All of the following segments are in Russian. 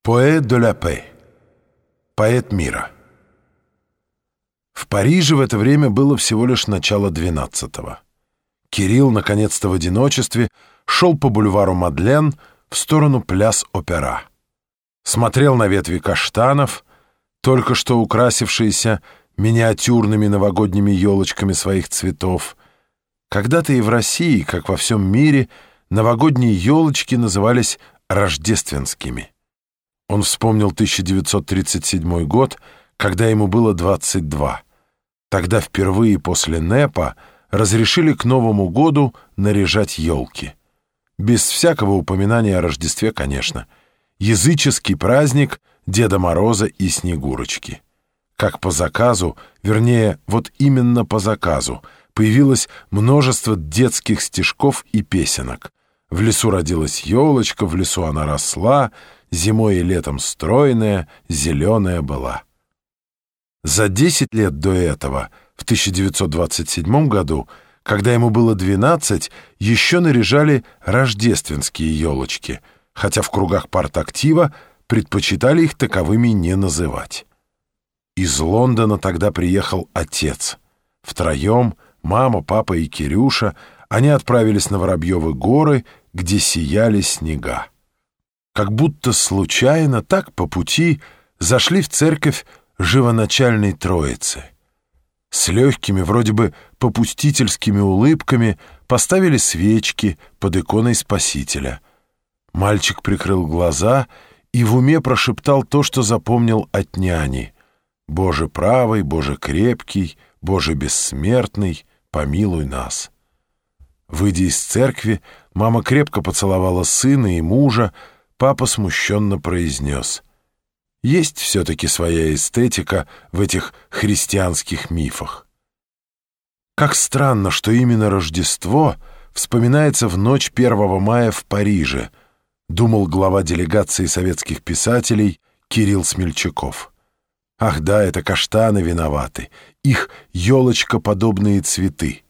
Поэт de la paix. Поэт мира. В Париже в это время было всего лишь начало 12-го. Кирилл, наконец-то в одиночестве, шел по бульвару Мадлен в сторону Пляс-Опера. Смотрел на ветви каштанов, только что украсившиеся миниатюрными новогодними елочками своих цветов. Когда-то и в России, как во всем мире, новогодние елочки назывались рождественскими. Он вспомнил 1937 год, когда ему было 22. Тогда впервые после НЭПа разрешили к Новому году наряжать елки. Без всякого упоминания о Рождестве, конечно. Языческий праздник Деда Мороза и Снегурочки. Как по заказу, вернее, вот именно по заказу, появилось множество детских стишков и песенок. В лесу родилась елочка, в лесу она росла, зимой и летом стройная, зеленая была. За 10 лет до этого, в 1927 году, когда ему было 12, еще наряжали рождественские елочки, хотя в кругах партактива предпочитали их таковыми не называть. Из Лондона тогда приехал отец. Втроем, мама, папа и Кирюша, они отправились на Воробьевы горы, где сияли снега. Как будто случайно, так по пути, зашли в церковь Живоначальной Троицы. С легкими, вроде бы попустительскими улыбками поставили свечки под иконой Спасителя. Мальчик прикрыл глаза и в уме прошептал то, что запомнил от няни: «Боже правый, Боже крепкий, Боже бессмертный, помилуй нас». Выйдя из церкви, мама крепко поцеловала сына и мужа. Папа смущенно произнес: «Есть все-таки своя эстетика в этих христианских мифах». Как странно, что именно Рождество вспоминается в ночь 1 мая в Париже, думал глава делегации советских писателей Кирилл Смельчаков. Ах да, это каштаны виноваты, их елочкоподобные цветы.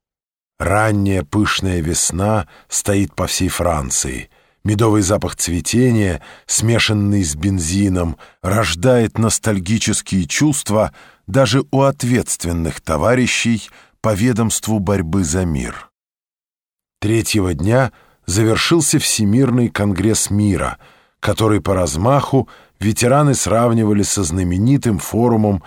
Ранняя пышная весна стоит по всей Франции. Медовый запах цветения, смешанный с бензином, рождает ностальгические чувства даже у ответственных товарищей по ведомству борьбы за мир. Третьего дня завершился Всемирный конгресс мира, который по размаху ветераны сравнивали со знаменитым форумом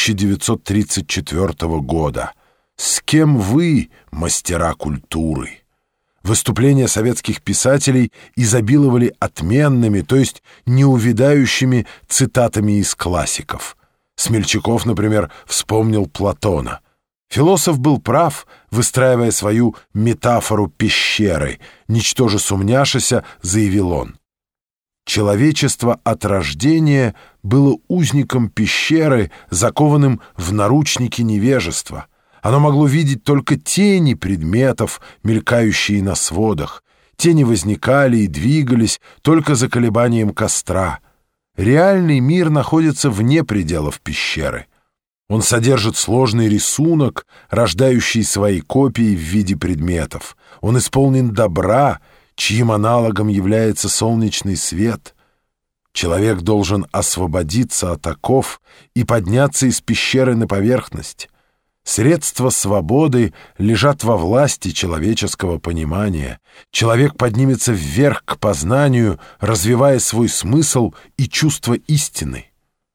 1934 года. «С кем вы, мастера культуры?» Выступления советских писателей изобиловали отменными, то есть неувядающими цитатами из классиков. Смельчаков, например, вспомнил Платона. Философ был прав, выстраивая свою метафору пещеры. «Ничтоже сумняшися», заявил он. Человечество от рождения было узником пещеры, закованным в наручники невежества. Оно могло видеть только тени предметов, мелькающие на сводах. Тени возникали и двигались только за колебанием костра. Реальный мир находится вне пределов пещеры. Он содержит сложный рисунок, рождающий свои копии в виде предметов. Он исполнен добра, чьим аналогом является солнечный свет. Человек должен освободиться от оков и подняться из пещеры на поверхность. Средства свободы лежат во власти человеческого понимания. Человек поднимется вверх к познанию, развивая свой смысл и чувство истины.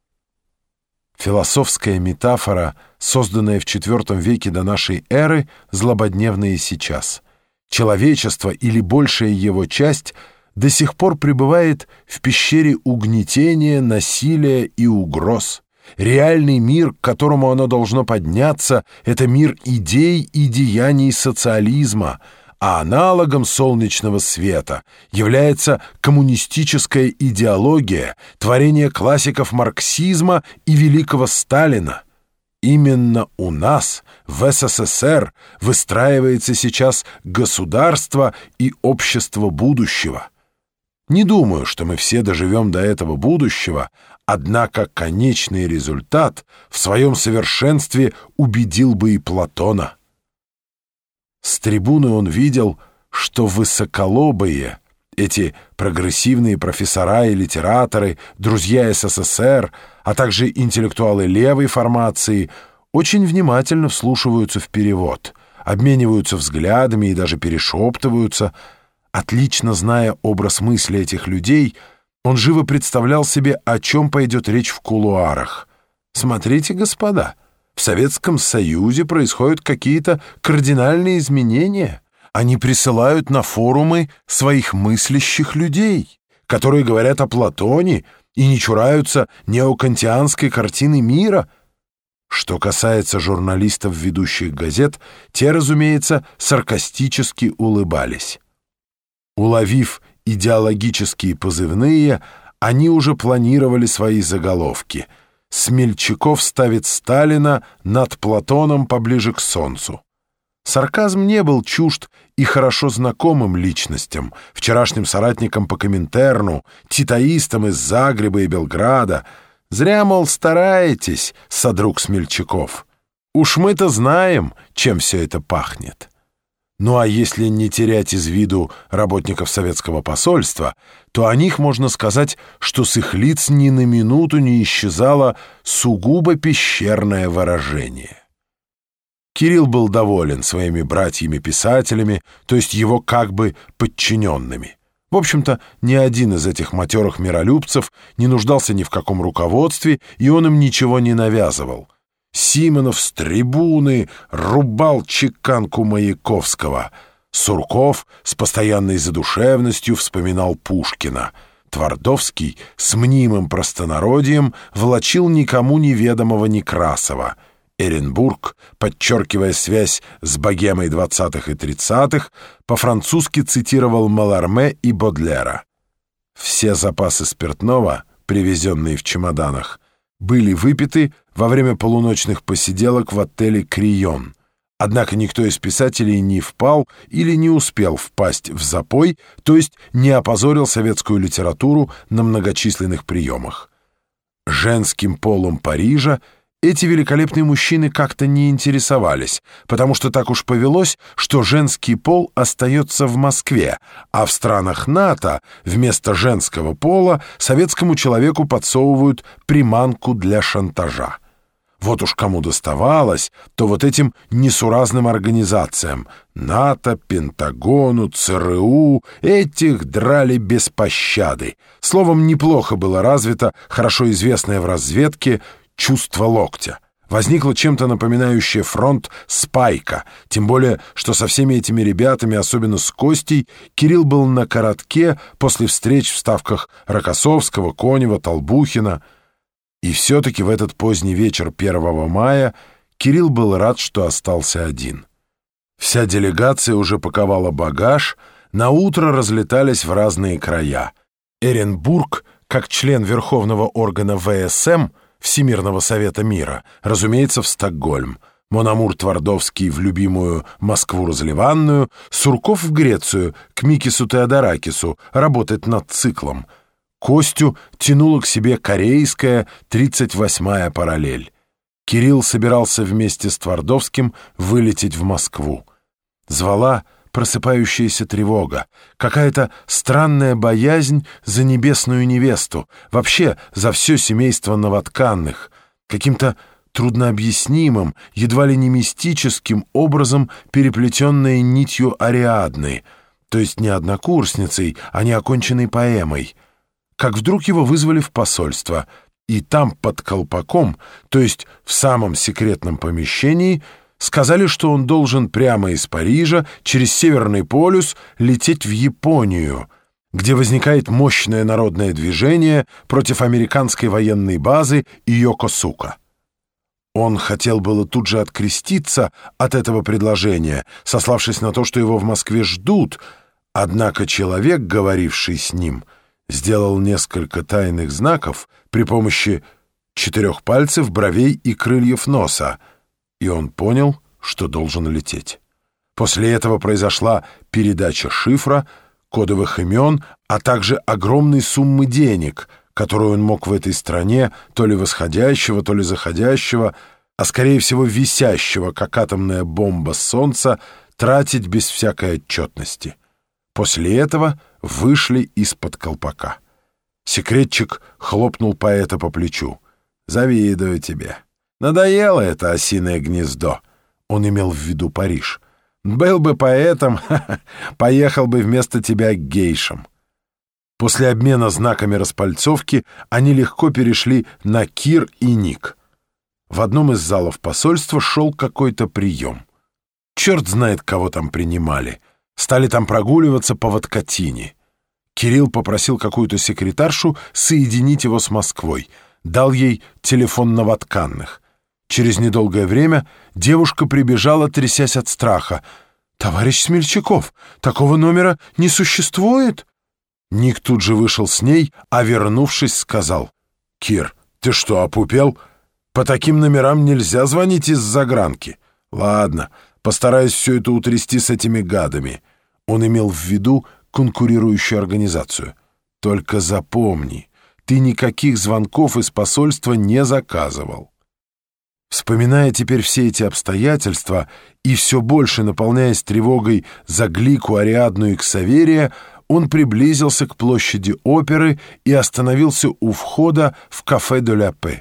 Философская метафора, созданная в IV веке до нашей эры, злободневна и сейчас. Человечество или большая его часть до сих пор пребывает в пещере угнетения, насилия и угроз. Реальный мир, к которому оно должно подняться, это мир идей и деяний социализма, а аналогом солнечного света является коммунистическая идеология, творение классиков марксизма и великого Сталина. Именно у нас, в СССР, выстраивается сейчас государство и общество будущего. Не думаю, что мы все доживем до этого будущего, однако конечный результат в своем совершенстве убедил бы и Платона. С трибуны он видел, что высоколобые эти прогрессивные профессора и литераторы, друзья СССР, а также интеллектуалы левой формации, очень внимательно вслушиваются в перевод, обмениваются взглядами и даже перешептываются. Отлично зная образ мысли этих людей, он живо представлял себе, о чем пойдет речь в кулуарах. «Смотрите, господа, в Советском Союзе происходят какие-то кардинальные изменения. Они присылают на форумы своих мыслящих людей, которые говорят о Платоне и не чураются неокантианской картины мира». Что касается журналистов ведущих газет, те, разумеется, саркастически улыбались. Уловив идеологические позывные, они уже планировали свои заголовки. «Смельчаков ставит Сталина над Платоном поближе к солнцу». Сарказм не был чужд и хорошо знакомым личностям, вчерашним соратникам по Коминтерну, титаистам из Загреба и Белграда. Зря, мол, стараетесь, содруг Смельчаков. Уж мы-то знаем, чем все это пахнет. Ну а если не терять из виду работников советского посольства, то о них можно сказать, что с их лиц ни на минуту не исчезало сугубо пещерное выражение. Кирилл был доволен своими братьями-писателями, то есть его как бы подчиненными. В общем-то, ни один из этих матерых миролюбцев не нуждался ни в каком руководстве, и он им ничего не навязывал. Симонов с трибуны рубал чеканку Маяковского. Сурков с постоянной задушевностью вспоминал Пушкина. Твардовский с мнимым простонародием влачил никому неведомого Некрасова. Эренбург, подчеркивая связь с богемой 20-х и 30-х, по-французски цитировал Маларме и Бодлера. Все запасы спиртного, привезенные в чемоданах, были выпиты во время полуночных посиделок в отеле «Крион». Однако никто из писателей не впал или не успел впасть в запой, то есть не опозорил советскую литературу на многочисленных приемах. Женским полом Парижа эти великолепные мужчины как-то не интересовались, потому что так уж повелось, что женский пол остается в Москве, а в странах НАТО вместо женского пола советскому человеку подсовывают приманку для шантажа. Вот уж кому доставалось, то вот этим несуразным организациям — НАТО, Пентагону, ЦРУ — этих драли без пощады. Словом, неплохо было развито хорошо известное в разведке чувство локтя. Возникло чем-то напоминающее фронт Спайка, тем более, что со всеми этими ребятами, особенно с Костей, Кирилл был на коротке после встреч в ставках Рокоссовского, Конева, Толбухина. И все-таки в этот поздний вечер 1 мая Кирилл был рад, что остался один. Вся делегация уже паковала багаж, наутро разлетались в разные края. Эренбург, как член верховного органа ВСМ, Всемирного совета мира, разумеется, в Стокгольм, Мон-Амур Твардовский в любимую Москву-Разливанную, Сурков в Грецию, к Микису Теодоракису, работать над циклом. Костю тянула к себе корейская 38-я параллель. Кирилл собирался вместе с Твардовским вылететь в Москву. Звала просыпающаяся тревога, какая-то странная боязнь за небесную невесту, вообще за все семейство новотканных, каким-то труднообъяснимым, едва ли не мистическим образом переплетенная нитью Ариадны, то есть не однокурсницей, а неоконченной поэмой. Как вдруг его вызвали в посольство, и там под колпаком, то есть в самом секретном помещении, сказали, что он должен прямо из Парижа через Северный полюс лететь в Японию, где возникает мощное народное движение против американской военной базы Йокосука. Он хотел было тут же откреститься от этого предложения, сославшись на то, что его в Москве ждут, однако человек, говоривший с ним, сделал несколько тайных знаков при помощи 4 пальцев, бровей и крыльев носа, и он понял, что должен лететь. После этого произошла передача шифра, кодовых имен, а также огромной суммы денег, которую он мог в этой стране, то ли восходящего, то ли заходящего, а скорее всего висящего, как атомная бомба солнца, тратить без всякой отчетности. После этого вышли из-под колпака. Секретчик хлопнул поэта по плечу. «Завидую тебе. Надоело это осиное гнездо». Он имел в виду Париж. «Был бы поэтом, поехал бы вместо тебя к гейшам». После обмена знаками распальцовки они легко перешли на Кир и Ник. В одном из залов посольства шел какой-то прием. Черт знает, кого там принимали. Стали там прогуливаться по водкотине. Кирилл попросил какую-то секретаршу соединить его с Москвой. Дал ей телефон новотканных. Через недолгое время девушка прибежала, трясясь от страха. «Товарищ Смельчаков, такого номера не существует!» Ник тут же вышел с ней, а, вернувшись, сказал: «Кир, ты что, опупел? По таким номерам нельзя звонить из загранки. Ладно, постараюсь все это утрясти с этими гадами». Он имел в виду конкурирующую организацию. «Только запомни, ты никаких звонков из посольства не заказывал». Вспоминая теперь все эти обстоятельства и все больше наполняясь тревогой за Глику, Ариадну и Ксаверия, он приблизился к площади оперы и остановился у входа в кафе «Де ля Пэ».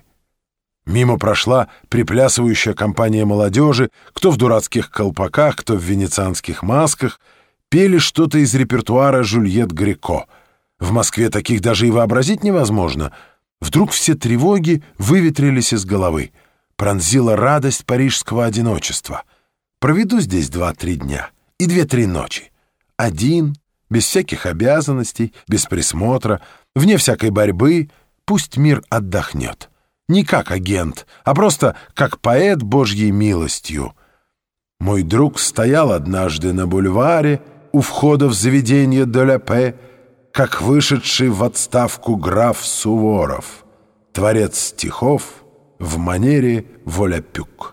Мимо прошла приплясывающая компания молодежи, кто в дурацких колпаках, кто в венецианских масках, пели что-то из репертуара Жюльет Греко. В Москве таких даже и вообразить невозможно. Вдруг все тревоги выветрились из головы. Пронзила радость парижского одиночества. Проведу здесь 2-3 дня и 2-3 ночи. Один, без всяких обязанностей, без присмотра, вне всякой борьбы, пусть мир отдохнет. Не как агент, а просто как поэт Божьей милостью. Мой друг стоял однажды на бульваре у входа в заведение «Де ля Пэ», как вышедший в отставку граф Суворов, творец стихов в манере воля-пюк.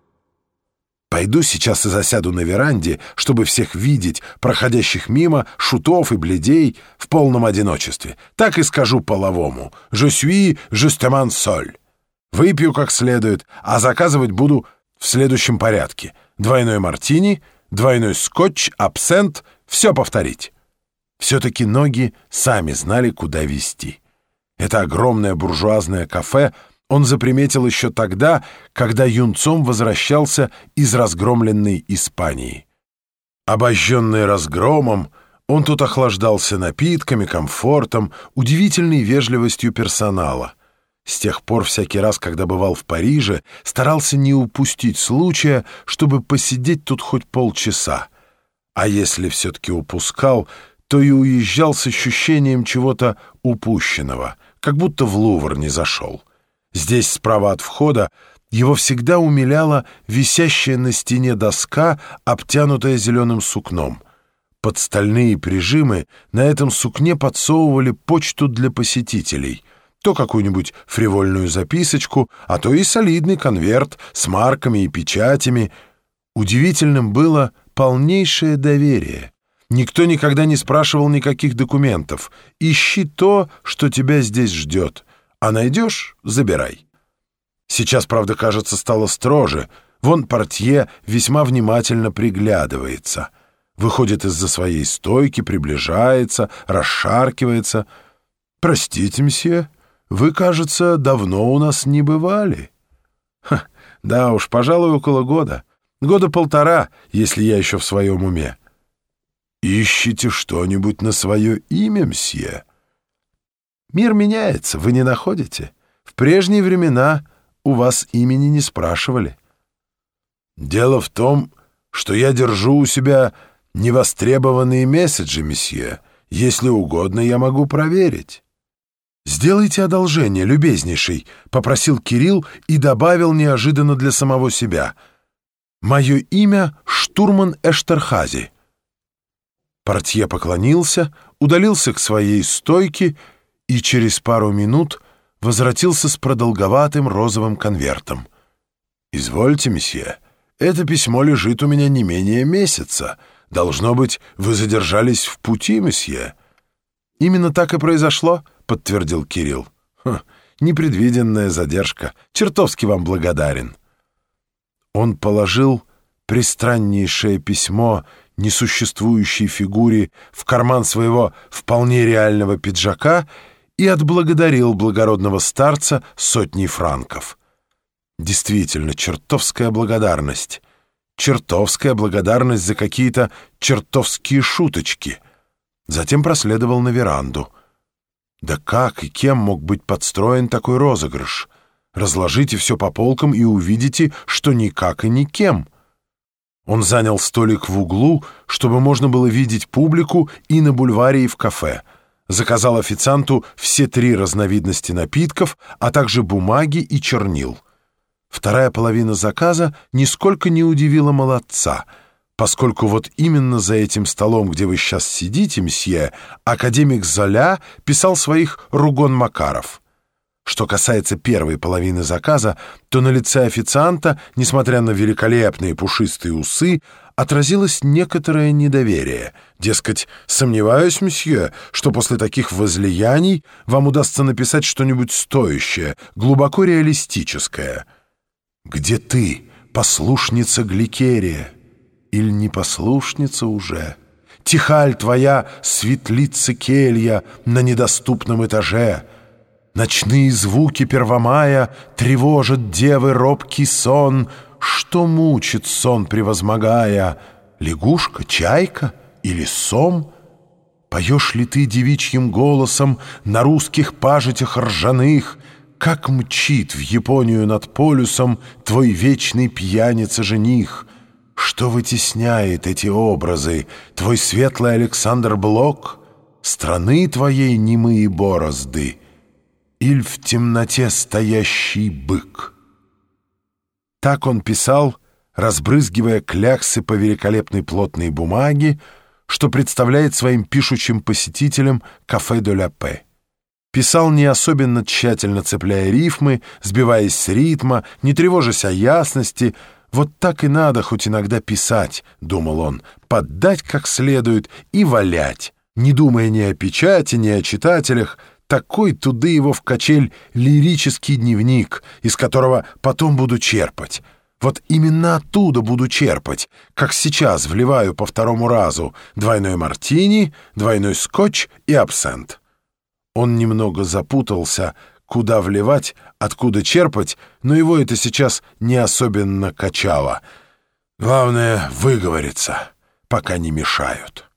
Пойду сейчас и засяду на веранде, чтобы всех видеть, проходящих мимо, шутов и бледей в полном одиночестве. Так и скажу половому: «Je suis justement seul». Выпью как следует, а заказывать буду в следующем порядке: двойной мартини, двойной скотч, абсент, все повторить. Все-таки ноги сами знали, куда вести. Это огромное буржуазное кафе он заприметил еще тогда, когда юнцом возвращался из разгромленной Испании. Обожженный разгромом, он тут охлаждался напитками, комфортом, удивительной вежливостью персонала. С тех пор всякий раз, когда бывал в Париже, старался не упустить случая, чтобы посидеть тут хоть полчаса. А если все-таки упускал, то и уезжал с ощущением чего-то упущенного, как будто в Лувр не зашел. Здесь, справа от входа, его всегда умиляла висящая на стене доска, обтянутая зеленым сукном. Под стальные прижимы на этом сукне подсовывали почту для посетителей. То какую-нибудь фривольную записочку, а то и солидный конверт с марками и печатями. Удивительным было полнейшее доверие. Никто никогда не спрашивал никаких документов. Ищи то, что тебя здесь ждет. А найдешь — забирай. Сейчас, правда, кажется, стало строже. Вон портье весьма внимательно приглядывается. Выходит из-за своей стойки, приближается, расшаркивается. «Простите, мсье, вы, кажется, давно у нас не бывали». Да уж, пожалуй, около года. 1.5 года, если я еще в своем уме. «Ищите что-нибудь на свое имя, мсье?» «Мир меняется, вы не находите? В прежние времена у вас имени не спрашивали». «Дело в том, что я держу у себя невостребованные месседжи, месье. Если угодно, я могу проверить». «Сделайте одолжение, любезнейший», — попросил Кирилл и добавил неожиданно для самого себя: «Мое имя штурман Эштерхази». Портье поклонился, удалился к своей стойке и через пару минут возвратился с продолговатым розовым конвертом. «Извольте, месье, это письмо лежит у меня не менее месяца. Должно быть, вы задержались в пути, месье». «Именно так и произошло», — подтвердил Кирилл. «Непредвиденная задержка. Чертовски вам благодарен». Он положил пристраннейшее письмо несуществующей фигуре в карман своего вполне реального пиджака и отблагодарил благородного старца сотней франков. Действительно, чертовская благодарность. Чертовская благодарность за какие-то чертовские шуточки. Затем проследовал на веранду. Да как и кем мог быть подстроен такой розыгрыш? Разложите все по полкам и увидите, что никак и никем. Он занял столик в углу, чтобы можно было видеть публику и на бульваре, и в кафе. Заказал официанту все 3 разновидности напитков, а также бумаги и чернил. Вторая половина заказа нисколько не удивила молодца, поскольку вот именно за этим столом, где вы сейчас сидите, мсье, академик Золя писал своих «Ругон-Макаров». Что касается первой половины заказа, то на лице официанта, несмотря на великолепные пушистые усы, отразилось некоторое недоверие. Дескать, сомневаюсь, мсье, что после таких возлияний вам удастся написать что-нибудь стоящее, глубоко реалистическое. «Где ты, послушница Гликерия? Или не послушница уже? Тихаль твоя, светлица келья на недоступном этаже. Ночные звуки первомая тревожат девы робкий сон. Что мучит сон, превозмогая? Лягушка, чайка или сом? Поешь ли ты девичьим голосом на русских пажитях ржаных? Как мчит в Японию над полюсом твой вечный пьяница-жених? Что вытесняет эти образы? Твой светлый Александр Блок? Страны твоей немые борозды? Иль в темноте стоящий бык?» Так он писал, разбрызгивая кляксы по великолепной плотной бумаге, что представляет своим пишущим посетителям кафе де ля Пэ. Писал не особенно тщательно, цепляя рифмы, сбиваясь с ритма, не тревожась о ясности. «Вот так и надо хоть иногда писать», — думал он, — «поддать как следует и валять, не думая ни о печати, ни о читателях». Такой туды его в качель лирический дневник, из которого потом буду черпать. Вот именно оттуда буду черпать, как сейчас вливаю по 2-му разу двойной мартини, двойной скотч и абсент. Он немного запутался, куда вливать, откуда черпать, но его это сейчас не особенно качало. Главное — выговориться, пока не мешают.